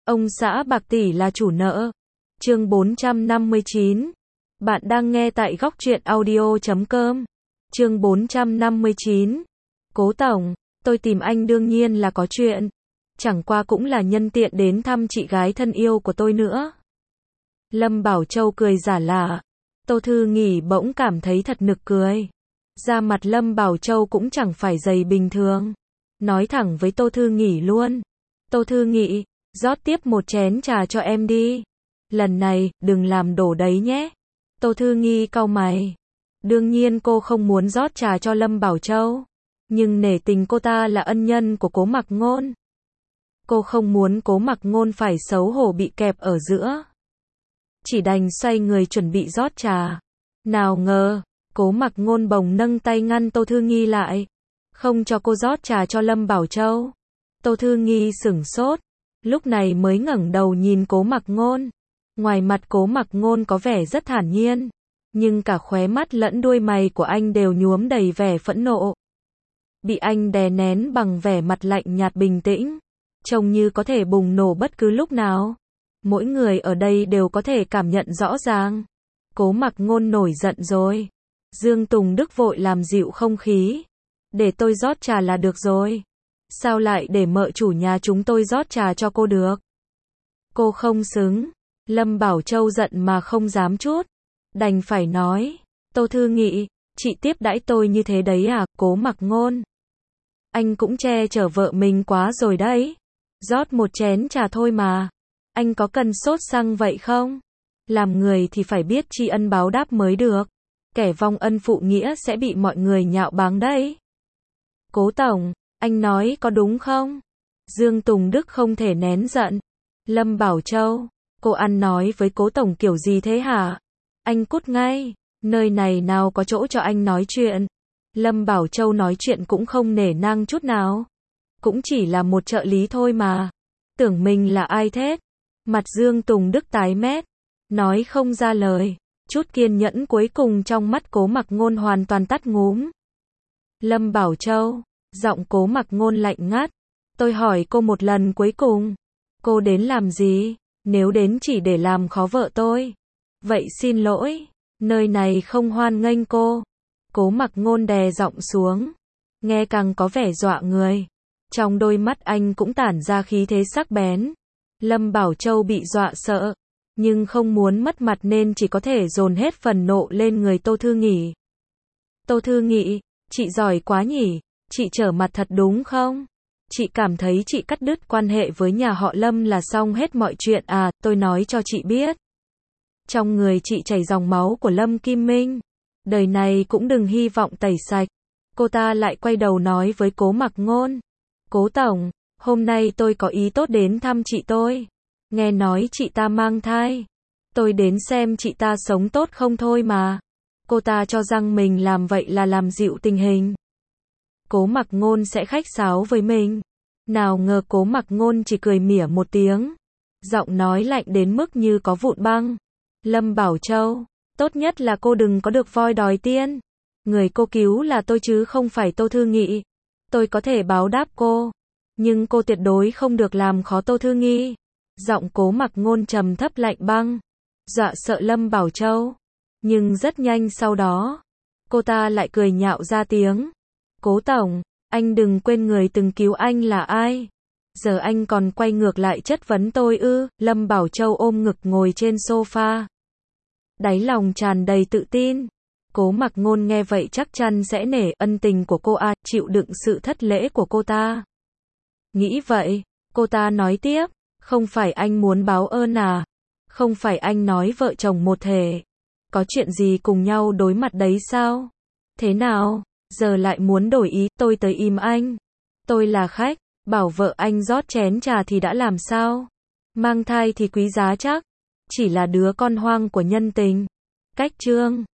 Ông xã bạc tỷ là chủ nợ. Chương 459. Bạn đang nghe tại góc truyện audio.com. Chương 459. Cố tổng, tôi tìm anh đương nhiên là có chuyện. Chẳng qua cũng là nhân tiện đến thăm chị gái thân yêu của tôi nữa. Lâm Bảo Châu cười giả lạ. Tô Thư Nghỉ bỗng cảm thấy thật nực cười. Da mặt Lâm Bảo Châu cũng chẳng phải dày bình thường. Nói thẳng với Tô Thư Nghỉ luôn. Tô Thư Nghỉ, rót tiếp một chén trà cho em đi. Lần này, đừng làm đổ đấy nhé. Tô Thư Nghi cau mày. Đương nhiên cô không muốn rót trà cho Lâm Bảo Châu. Nhưng nể tình cô ta là ân nhân của Cố Mặc Ngôn. Cô không muốn Cố Mặc Ngôn phải xấu hổ bị kẹp ở giữa. Chỉ đành xoay người chuẩn bị rót trà. Nào ngờ, Cố Mặc Ngôn bồng nâng tay ngăn Tô Thư Nghi lại. Không cho cô rót trà cho Lâm Bảo Châu. Tô Thư Nghi sửng sốt. Lúc này mới ngẩng đầu nhìn Cố Mặc Ngôn. Ngoài mặt Cố Mặc Ngôn có vẻ rất thản nhiên. Nhưng cả khóe mắt lẫn đuôi mày của anh đều nhuốm đầy vẻ phẫn nộ. Bị anh đè nén bằng vẻ mặt lạnh nhạt bình tĩnh. Trông như có thể bùng nổ bất cứ lúc nào. Mỗi người ở đây đều có thể cảm nhận rõ ràng. Cố Mặc Ngôn nổi giận rồi. Dương Tùng Đức vội làm dịu không khí. Để tôi rót trà là được rồi. Sao lại để mợ chủ nhà chúng tôi rót trà cho cô được? Cô không xứng. Lâm Bảo Châu giận mà không dám chút. Đành phải nói. Tô Thư Nghị, chị tiếp đãi tôi như thế đấy à? Cố Mặc Ngôn. Anh cũng che chở vợ mình quá rồi đấy. Rót một chén trà thôi mà. Anh có cần sốt xăng vậy không? Làm người thì phải biết tri ân báo đáp mới được. Kẻ vong ân phụ nghĩa sẽ bị mọi người nhạo báng đấy. Cố tổng, anh nói có đúng không? Dương Tùng Đức không thể nén giận. Lâm Bảo Châu, cô ăn nói với Cố tổng kiểu gì thế hả? Anh cút ngay, nơi này nào có chỗ cho anh nói chuyện. Lâm Bảo Châu nói chuyện cũng không nể nang chút nào. Cũng chỉ là một trợ lý thôi mà. Tưởng mình là ai thế? Mặt Dương Tùng Đức tái mét, nói không ra lời. Chút kiên nhẫn cuối cùng trong mắt Cố Mặc Ngôn hoàn toàn tắt ngúm. Lâm Bảo Châu, giọng Cố Mặc Ngôn lạnh ngắt. Tôi hỏi cô một lần cuối cùng. Cô đến làm gì? Nếu đến chỉ để làm khó vợ tôi. Vậy xin lỗi, nơi này không hoan nghênh cô. Cố Mặc Ngôn đè giọng xuống. Nghe càng có vẻ dọa người. Trong đôi mắt anh cũng tản ra khí thế sắc bén. Lâm Bảo Châu bị dọa sợ. Nhưng không muốn mất mặt nên chỉ có thể dồn hết phần nộ lên người Tô Thư Nghỉ. Tô Thư Nghỉ, chị giỏi quá nhỉ, chị trở mặt thật đúng không? Chị cảm thấy chị cắt đứt quan hệ với nhà họ Lâm là xong hết mọi chuyện à? Tôi nói cho chị biết. Trong người chị chảy dòng máu của Lâm Kim Minh. Đời này cũng đừng hy vọng tẩy sạch. Cô ta lại quay đầu nói với Cố Mặc Ngôn. Cố tổng, hôm nay tôi có ý tốt đến thăm chị tôi. Nghe nói chị ta mang thai. Tôi đến xem chị ta sống tốt không thôi mà. Cô ta cho rằng mình làm vậy là làm dịu tình hình. Cố Mặc Ngôn sẽ khách sáo với mình. Nào ngờ Cố Mặc Ngôn chỉ cười mỉa một tiếng. Giọng nói lạnh đến mức như có vụn băng. Lâm Bảo Châu, tốt nhất là cô đừng có được voi đòi tiên. Người cô cứu là tôi chứ không phải Tô Thư Nghị. Tôi có thể báo đáp cô. Nhưng cô tuyệt đối không được làm khó Tô Thư Nghi. Giọng Cố Mặc Ngôn trầm thấp lạnh băng. Dọa sợ Lâm Bảo Châu. Nhưng rất nhanh sau đó, cô ta lại cười nhạo ra tiếng. Cố tổng, anh đừng quên người từng cứu anh là ai. Giờ anh còn quay ngược lại chất vấn tôi ư? Lâm Bảo Châu ôm ngực ngồi trên sofa. Đáy lòng tràn đầy tự tin. Cố Mặc Ngôn nghe vậy chắc chắn sẽ nể ân tình của cô à, chịu đựng sự thất lễ của cô ta. Nghĩ vậy, cô ta nói tiếp. Không phải anh muốn báo ơn à? Không phải anh nói vợ chồng một thể. Có chuyện gì cùng nhau đối mặt đấy sao? Thế nào? Giờ lại muốn đổi ý, tôi tới im anh. Tôi là khách, bảo vợ anh rót chén trà thì đã làm sao? Mang thai thì quý giá chắc. Chỉ là đứa con hoang của nhân tình. Cách chương.